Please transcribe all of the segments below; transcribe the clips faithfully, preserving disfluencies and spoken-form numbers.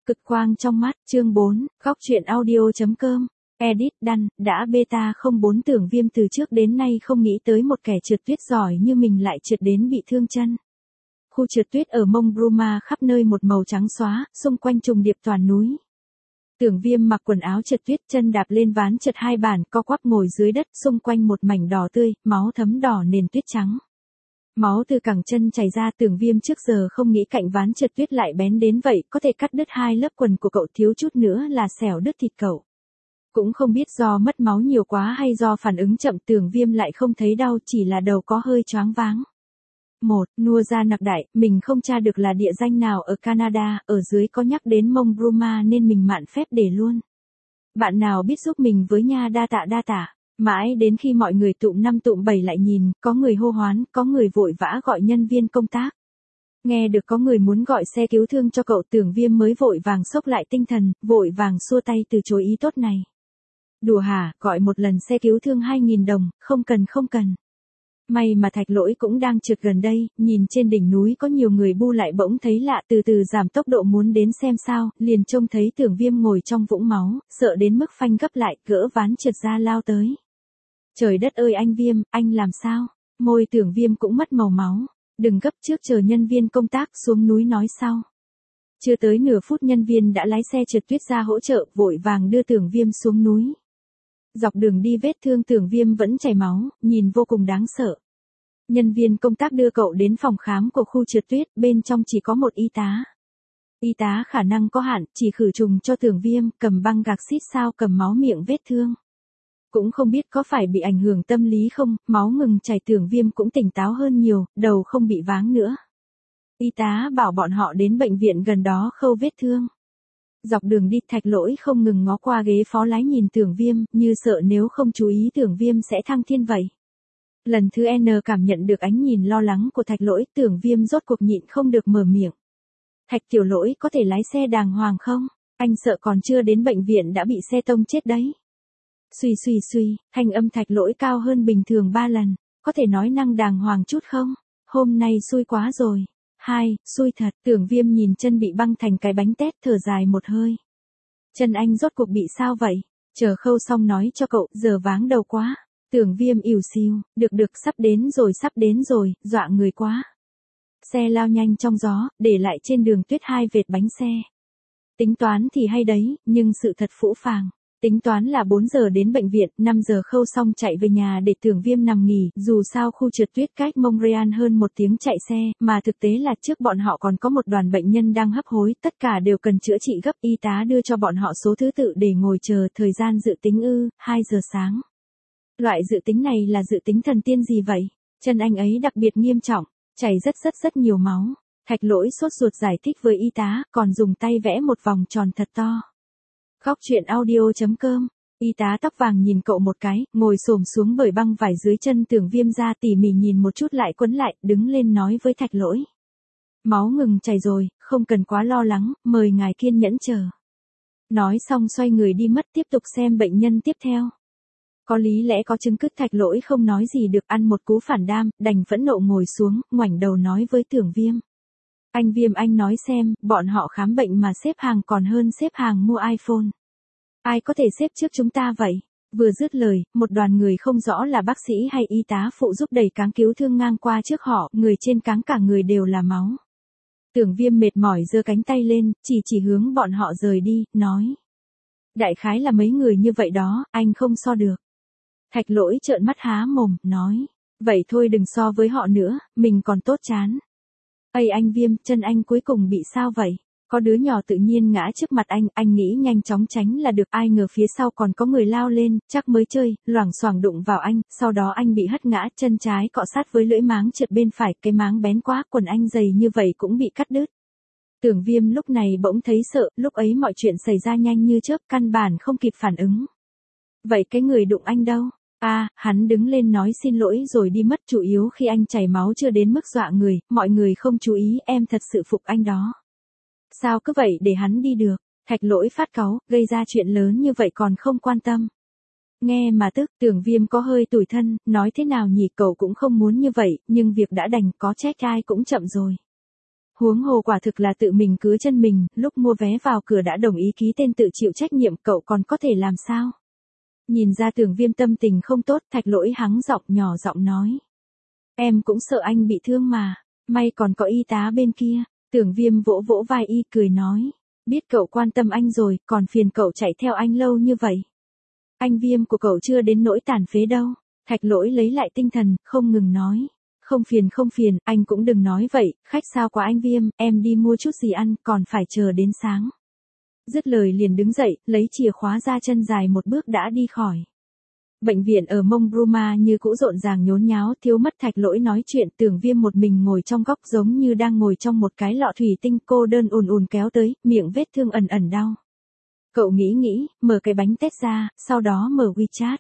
Cực quang trong mắt, chương bốn, góc truyện audio.com, edit đăng, đã beta không bốn Tưởng Viêm từ trước đến nay không nghĩ tới một kẻ trượt tuyết giỏi như mình lại trượt đến bị thương chân. Khu trượt tuyết ở Mông Bruma khắp nơi một màu trắng xóa, xung quanh trùng điệp toàn núi. Tưởng Viêm mặc quần áo trượt tuyết, chân đạp lên ván trượt hai bản, co quắp ngồi dưới đất, xung quanh một mảnh đỏ tươi, máu thấm đỏ nền tuyết trắng. Máu từ cẳng chân chảy ra. Tưởng Viêm trước giờ không nghĩ cạnh ván trượt tuyết lại bén đến vậy, có thể cắt đứt hai lớp quần của cậu, thiếu chút nữa là xẻo đứt thịt cậu. Cũng không biết do mất máu nhiều quá hay do phản ứng chậm, Tưởng Viêm lại không thấy đau, chỉ là đầu có hơi choáng váng. Một, Nua ra nặc đại, mình không tra được là địa danh nào ở Canada, ở dưới có nhắc đến Mông Bruma nên mình mạn phép để luôn. Bạn nào biết giúp mình với nha, đa tạ đa tạ. Mãi đến khi mọi người tụm năm tụm bảy lại nhìn, có người hô hoán, có người vội vã gọi nhân viên công tác. Nghe được có người muốn gọi xe cứu thương cho cậu, Tưởng Viêm mới vội vàng xốc lại tinh thần, vội vàng xua tay từ chối ý tốt này. Đùa hả, gọi một lần xe cứu thương hai nghìn đồng, không cần không cần. May mà Thạch Lỗi cũng đang trượt gần đây, nhìn trên đỉnh núi có nhiều người bu lại bỗng thấy lạ, từ từ giảm tốc độ muốn đến xem sao, liền trông thấy Tưởng Viêm ngồi trong vũng máu, sợ đến mức phanh gấp lại, gỡ ván trượt ra lao tới. Trời đất ơi anh Viêm, anh làm sao? Môi Tưởng Viêm cũng mất màu máu. Đừng gấp, trước chờ nhân viên công tác xuống núi nói sau. Chưa tới nửa phút nhân viên đã lái xe trượt tuyết ra hỗ trợ, vội vàng đưa Tưởng Viêm xuống núi. Dọc đường đi vết thương Tưởng Viêm vẫn chảy máu, nhìn vô cùng đáng sợ. Nhân viên công tác đưa cậu đến phòng khám của khu trượt tuyết, bên trong chỉ có một y tá. Y tá khả năng có hạn, chỉ khử trùng cho Tưởng Viêm, cầm băng gạc xít sao cầm máu miệng vết thương. Cũng không biết có phải bị ảnh hưởng tâm lý không, máu ngừng chảy, Tưởng Viêm cũng tỉnh táo hơn nhiều, đầu không bị váng nữa. Y tá bảo bọn họ đến bệnh viện gần đó khâu vết thương. Dọc đường đi, Thạch Lỗi không ngừng ngó qua ghế phó lái nhìn Tưởng Viêm, như sợ nếu không chú ý Tưởng Viêm sẽ thăng thiên vậy. Lần thứ N cảm nhận được ánh nhìn lo lắng của Thạch Lỗi, Tưởng Viêm rốt cuộc nhịn không được mở miệng. Thạch tiểu Lỗi có thể lái xe đàng hoàng không? Anh sợ còn chưa đến bệnh viện đã bị xe tông chết đấy. Suy suy suy, thanh âm Thạch Lỗi cao hơn bình thường ba lần, có thể nói năng đàng hoàng chút không? Hôm nay xui quá rồi. Hai, xui thật, Tưởng Viêm nhìn chân bị băng thành cái bánh tét, thở dài một hơi. Chân anh rốt cuộc bị sao vậy? Chờ khâu xong nói cho cậu, giờ váng đầu quá. Tưởng Viêm ỉu xìu, được được, sắp đến rồi sắp đến rồi, dọa người quá. Xe lao nhanh trong gió, để lại trên đường tuyết hai vệt bánh xe. Tính toán thì hay đấy, nhưng sự thật phũ phàng. Tính toán là bốn giờ đến bệnh viện, năm giờ khâu xong chạy về nhà để Tưởng Viêm nằm nghỉ, dù sao khu trượt tuyết cách Montreal hơn một tiếng chạy xe, mà thực tế là trước bọn họ còn có một đoàn bệnh nhân đang hấp hối, tất cả đều cần chữa trị gấp, y tá đưa cho bọn họ số thứ tự để ngồi chờ, thời gian dự tính ư, hai giờ sáng. Loại dự tính này là dự tính thần tiên gì vậy? Chân anh ấy đặc biệt nghiêm trọng, chảy rất rất rất nhiều máu. Thạch Lỗi sốt ruột giải thích với y tá, còn dùng tay vẽ một vòng tròn thật to. Góc truyện audio.com, y tá tóc vàng nhìn cậu một cái, ngồi xổm xuống bởi băng vải dưới chân Tưởng Viêm ra, tỉ mỉ nhìn một chút lại quấn lại, đứng lên nói với Thạch Lỗi. Máu ngừng chảy rồi, không cần quá lo lắng, mời ngài kiên nhẫn chờ. Nói xong xoay người đi mất, tiếp tục xem bệnh nhân tiếp theo. Có lý lẽ có chứng cứ, Thạch Lỗi không nói gì được, ăn một cú phản đam, đành phẫn nộ ngồi xuống, ngoảnh đầu nói với Tưởng Viêm. Anh Viêm, anh nói xem, bọn họ khám bệnh mà xếp hàng còn hơn xếp hàng mua iPhone. Ai có thể xếp trước chúng ta vậy? Vừa dứt lời, một đoàn người không rõ là bác sĩ hay y tá phụ giúp đẩy cáng cứu thương ngang qua trước họ, người trên cáng cả người đều là máu. Tưởng Viêm mệt mỏi giơ cánh tay lên, chỉ chỉ hướng bọn họ rời đi, nói. Đại khái là mấy người như vậy đó, anh không so được. Thạch Lỗi trợn mắt há mồm, nói. Vậy thôi đừng so với họ nữa, mình còn tốt chán. Ây anh Viêm, chân anh cuối cùng bị sao vậy? Có đứa nhỏ tự nhiên ngã trước mặt anh, anh nghĩ nhanh chóng tránh là được, ai ngờ phía sau còn có người lao lên, chắc mới chơi, loảng xoảng đụng vào anh, sau đó anh bị hất ngã, chân trái cọ sát với lưỡi máng trượt bên phải, cái máng bén quá, quần anh dày như vậy cũng bị cắt đứt. Tưởng Viêm lúc này bỗng thấy sợ, lúc ấy mọi chuyện xảy ra nhanh như chớp, căn bản không kịp phản ứng. Vậy cái người đụng anh đâu? À, hắn đứng lên nói xin lỗi rồi đi mất, chủ yếu khi anh chảy máu chưa đến mức dọa người, mọi người không chú ý, em thật sự phục anh đó. Sao cứ vậy để hắn đi được? Thạch Lỗi phát cáu, gây ra chuyện lớn như vậy còn không quan tâm. Nghe mà tức, Tưởng Viêm có hơi tủi thân, nói thế nào nhỉ, cậu cũng không muốn như vậy, nhưng việc đã đành, có trách ai cũng chậm rồi. Huống hồ quả thực là tự mình cứa chân mình, lúc mua vé vào cửa đã đồng ý ký tên tự chịu trách nhiệm, cậu còn có thể làm sao? Nhìn ra Tưởng Viêm tâm tình không tốt, Thạch Lỗi hắng giọng nhỏ giọng nói. Em cũng sợ anh bị thương mà, may còn có y tá bên kia. Tưởng Viêm vỗ vỗ vai y cười nói. Biết cậu quan tâm anh rồi, còn phiền cậu chạy theo anh lâu như vậy. Anh Viêm của cậu chưa đến nỗi tàn phế đâu. Thạch Lỗi lấy lại tinh thần, không ngừng nói. Không phiền không phiền, anh cũng đừng nói vậy, khách sao quá anh Viêm, em đi mua chút gì ăn, còn phải chờ đến sáng. Dứt lời liền đứng dậy, lấy chìa khóa ra, chân dài một bước đã đi khỏi. Bệnh viện ở Mông Bruma như cũ rộn ràng nhốn nháo, thiếu mất Thạch Lỗi nói chuyện, Tưởng Viêm một mình ngồi trong góc giống như đang ngồi trong một cái lọ thủy tinh, cô đơn ùn ùn kéo tới, miệng vết thương ẩn ẩn đau. Cậu nghĩ nghĩ, mở cái bánh tét ra, sau đó mở WeChat.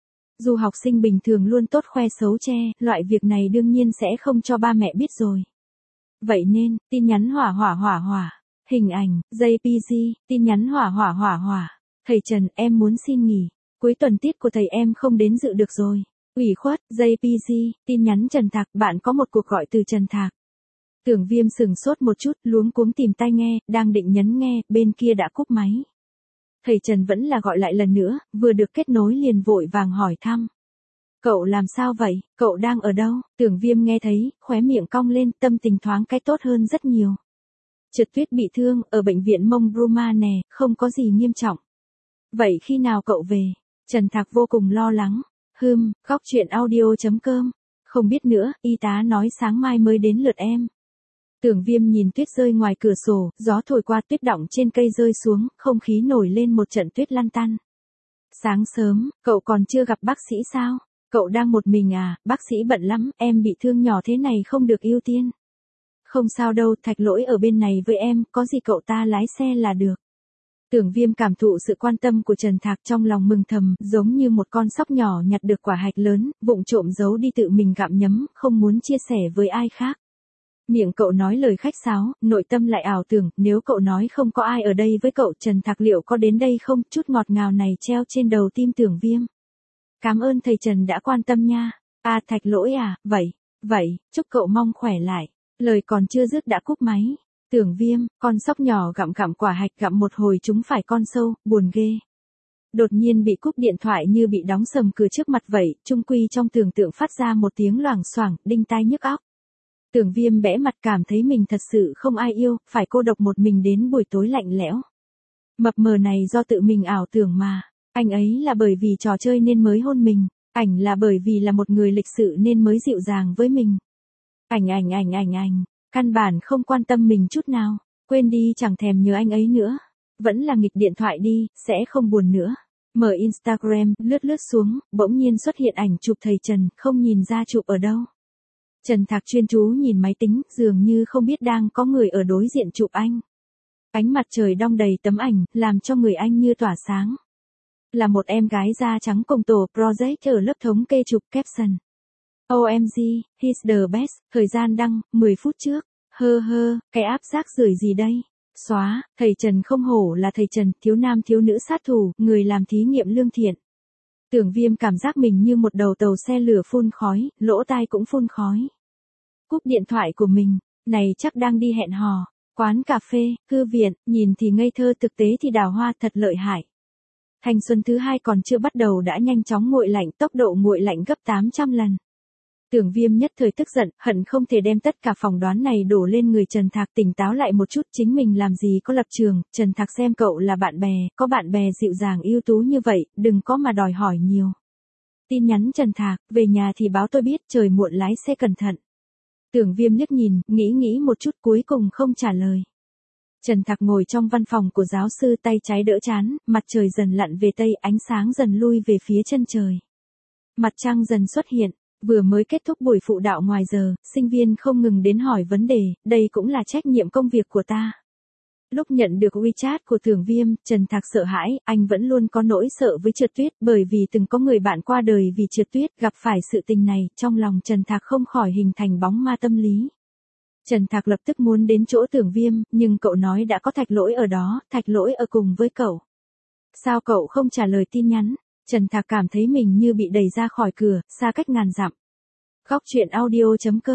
Dù học sinh bình thường luôn tốt khoe xấu che, loại việc này đương nhiên sẽ không cho ba mẹ biết rồi. Vậy nên, tin nhắn hỏa hỏa hỏa hỏa, hình ảnh, jê pê giê, tin nhắn hỏa hỏa hỏa hỏa. Thầy Trần, em muốn xin nghỉ. Cuối tuần tiết của thầy em không đến dự được rồi. Ủy khuất, jê pê giê, tin nhắn Trần Thạc, bạn có một cuộc gọi từ Trần Thạc. Tưởng Viêm sừng sốt một chút, luống cuống tìm tai nghe, đang định nhấn nghe, bên kia đã cúp máy. Thầy Trần vẫn là gọi lại lần nữa, vừa được kết nối liền vội vàng hỏi thăm. Cậu làm sao vậy, cậu đang ở đâu? Tưởng Viêm nghe thấy, khóe miệng cong lên, tâm tình thoáng cái tốt hơn rất nhiều. Trượt tuyết bị thương, ở bệnh viện Mông Bruma nè, không có gì nghiêm trọng. Vậy khi nào cậu về? Trần Thạc vô cùng lo lắng. Hừm, góc chuyện audio chấm com. Không biết nữa, y tá nói sáng mai mới đến lượt em. Tưởng Viêm nhìn tuyết rơi ngoài cửa sổ, gió thổi qua, tuyết đọng trên cây rơi xuống, không khí nổi lên một trận tuyết lăn tăn. Sáng sớm, cậu còn chưa gặp bác sĩ sao? Cậu đang một mình à, bác sĩ bận lắm, em bị thương nhỏ thế này không được ưu tiên. Không sao đâu, Thạch Lỗi ở bên này với em, có gì cậu ta lái xe là được. Tưởng Viêm cảm thụ sự quan tâm của Trần Thạc trong lòng mừng thầm, giống như một con sóc nhỏ nhặt được quả hạch lớn, vụng trộm giấu đi tự mình gặm nhấm, không muốn chia sẻ với ai khác. Miệng cậu nói lời khách sáo, nội tâm lại ảo tưởng, nếu cậu nói không có ai ở đây với cậu, Trần Thạc liệu có đến đây không? Chút ngọt ngào này treo trên đầu tim Tưởng Viêm. Cảm ơn thầy Trần đã quan tâm nha. À Thạch Lỗi à, vậy, vậy, chúc cậu mong khỏe lại. Lời còn chưa dứt đã cúp máy. Tưởng Viêm, con sóc nhỏ gặm gặm quả hạch, gặm một hồi chúng phải con sâu, buồn ghê. Đột nhiên bị cúp điện thoại như bị đóng sầm cửa trước mặt vậy, chung quy trong tưởng tượng phát ra một tiếng loảng xoảng, đinh tai nhức óc. Tưởng Viêm bẽ mặt cảm thấy mình thật sự không ai yêu, phải cô độc một mình đến buổi tối lạnh lẽo. Mập mờ này do tự mình ảo tưởng mà, anh ấy là bởi vì trò chơi nên mới hôn mình, ảnh là bởi vì là một người lịch sự nên mới dịu dàng với mình. Ảnh ảnh ảnh ảnh ảnh, căn bản không quan tâm mình chút nào, quên đi chẳng thèm nhớ anh ấy nữa. Vẫn là nghịch điện thoại đi, sẽ không buồn nữa. Mở Instagram, lướt lướt xuống, bỗng nhiên xuất hiện ảnh chụp thầy Trần, không nhìn ra chụp ở đâu. Trần Thạc chuyên chú nhìn máy tính, dường như không biết đang có người ở đối diện chụp anh. Ánh mặt trời đong đầy tấm ảnh, làm cho người anh như tỏa sáng. Là một em gái da trắng cùng tổ project ở lớp thống kê chụp caption. ô em giê, he's the best, thời gian đăng, mười phút trước. Hơ hơ, cái áp rác rưởi gì đây? Xóa, thầy Trần không hổ là thầy Trần, thiếu nam thiếu nữ sát thủ, người làm thí nghiệm lương thiện. Tưởng Viêm cảm giác mình như một đầu tàu xe lửa phun khói, lỗ tai cũng phun khói. Cúp điện thoại của mình, này chắc đang đi hẹn hò, quán cà phê, thư viện, nhìn thì ngây thơ thực tế thì đào hoa thật lợi hại. Thanh xuân thứ hai còn chưa bắt đầu đã nhanh chóng nguội lạnh, tốc độ nguội lạnh gấp tám trăm lần. Tưởng Viêm nhất thời tức giận, hận không thể đem tất cả phỏng đoán này đổ lên người Trần Thạc, tỉnh táo lại một chút, chính mình làm gì có lập trường, Trần Thạc xem cậu là bạn bè, có bạn bè dịu dàng ưu tú như vậy, đừng có mà đòi hỏi nhiều. Tin nhắn Trần Thạc, về nhà thì báo tôi biết, trời muộn lái xe cẩn thận. Tưởng Viêm liếc nhìn, nghĩ nghĩ một chút cuối cùng không trả lời. Trần Thạc ngồi trong văn phòng của giáo sư, tay trái đỡ trán, mặt trời dần lặn về tây, ánh sáng dần lui về phía chân trời. Mặt trăng dần xuất hiện. Vừa mới kết thúc buổi phụ đạo ngoài giờ, sinh viên không ngừng đến hỏi vấn đề, đây cũng là trách nhiệm công việc của ta. Lúc nhận được WeChat của Tưởng Viêm, Trần Thạc sợ hãi, anh vẫn luôn có nỗi sợ với trượt tuyết, bởi vì từng có người bạn qua đời vì trượt tuyết, gặp phải sự tình này, trong lòng Trần Thạc không khỏi hình thành bóng ma tâm lý. Trần Thạc lập tức muốn đến chỗ Tưởng Viêm, nhưng cậu nói đã có Thạch Lỗi ở đó, Thạch Lỗi ở cùng với cậu. Sao cậu không trả lời tin nhắn? Trần Thạc cảm thấy mình như bị đẩy ra khỏi cửa, xa cách ngàn dặm. Góc chuyện audio chấm com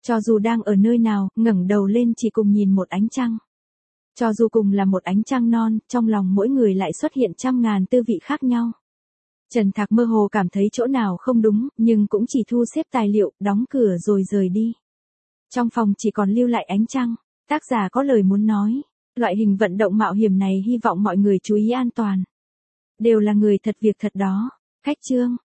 Cho dù đang ở nơi nào, ngẩng đầu lên chỉ cùng nhìn một ánh trăng. Cho dù cùng là một ánh trăng non, trong lòng mỗi người lại xuất hiện trăm ngàn tư vị khác nhau. Trần Thạc mơ hồ cảm thấy chỗ nào không đúng, nhưng cũng chỉ thu xếp tài liệu, đóng cửa rồi rời đi. Trong phòng chỉ còn lưu lại ánh trăng. Tác giả có lời muốn nói. Loại hình vận động mạo hiểm này hy vọng mọi người chú ý an toàn. Đều là người thật việc thật đó. Khách chương.